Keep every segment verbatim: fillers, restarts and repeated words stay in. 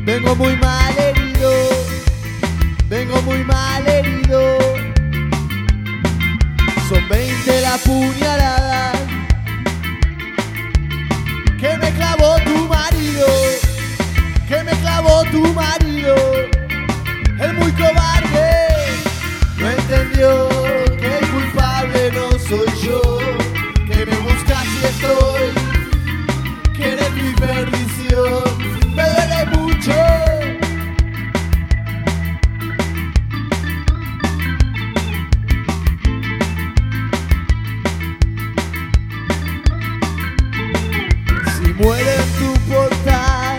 Vengo muy mal herido, vengo muy mal herido. Son veinte la puñalada que me clavó tu marido, que me clavó tu marido. El muy cobarde no entendió que el culpable no soy yo, que me buscas y estoy, que eres mi perdición. Me duele mucho. Si muero en tu portal,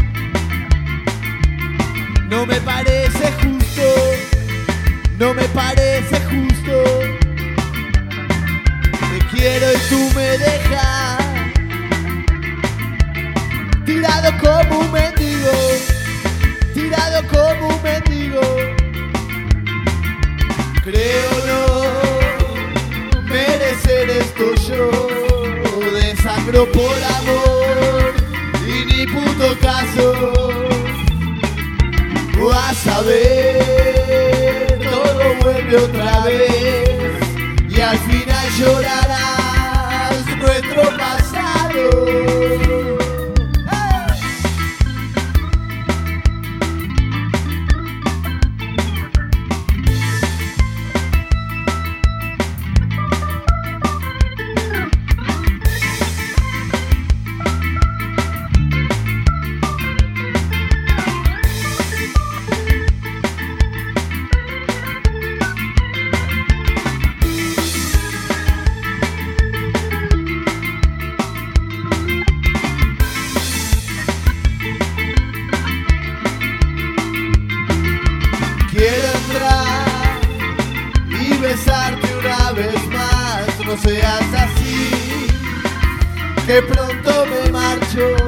no me parece justo, no me parece justo. Te quiero y tú me dejas tirado como un mendigo, tirado como un mendigo. Creo no merecer esto yo, desangro por amor y ni puto caso. Vas a ver, todo vuelve otra vez y al final llorarás nuestro pasado. Quiero entrar y besarte una vez más. No seas así, que pronto me marcho.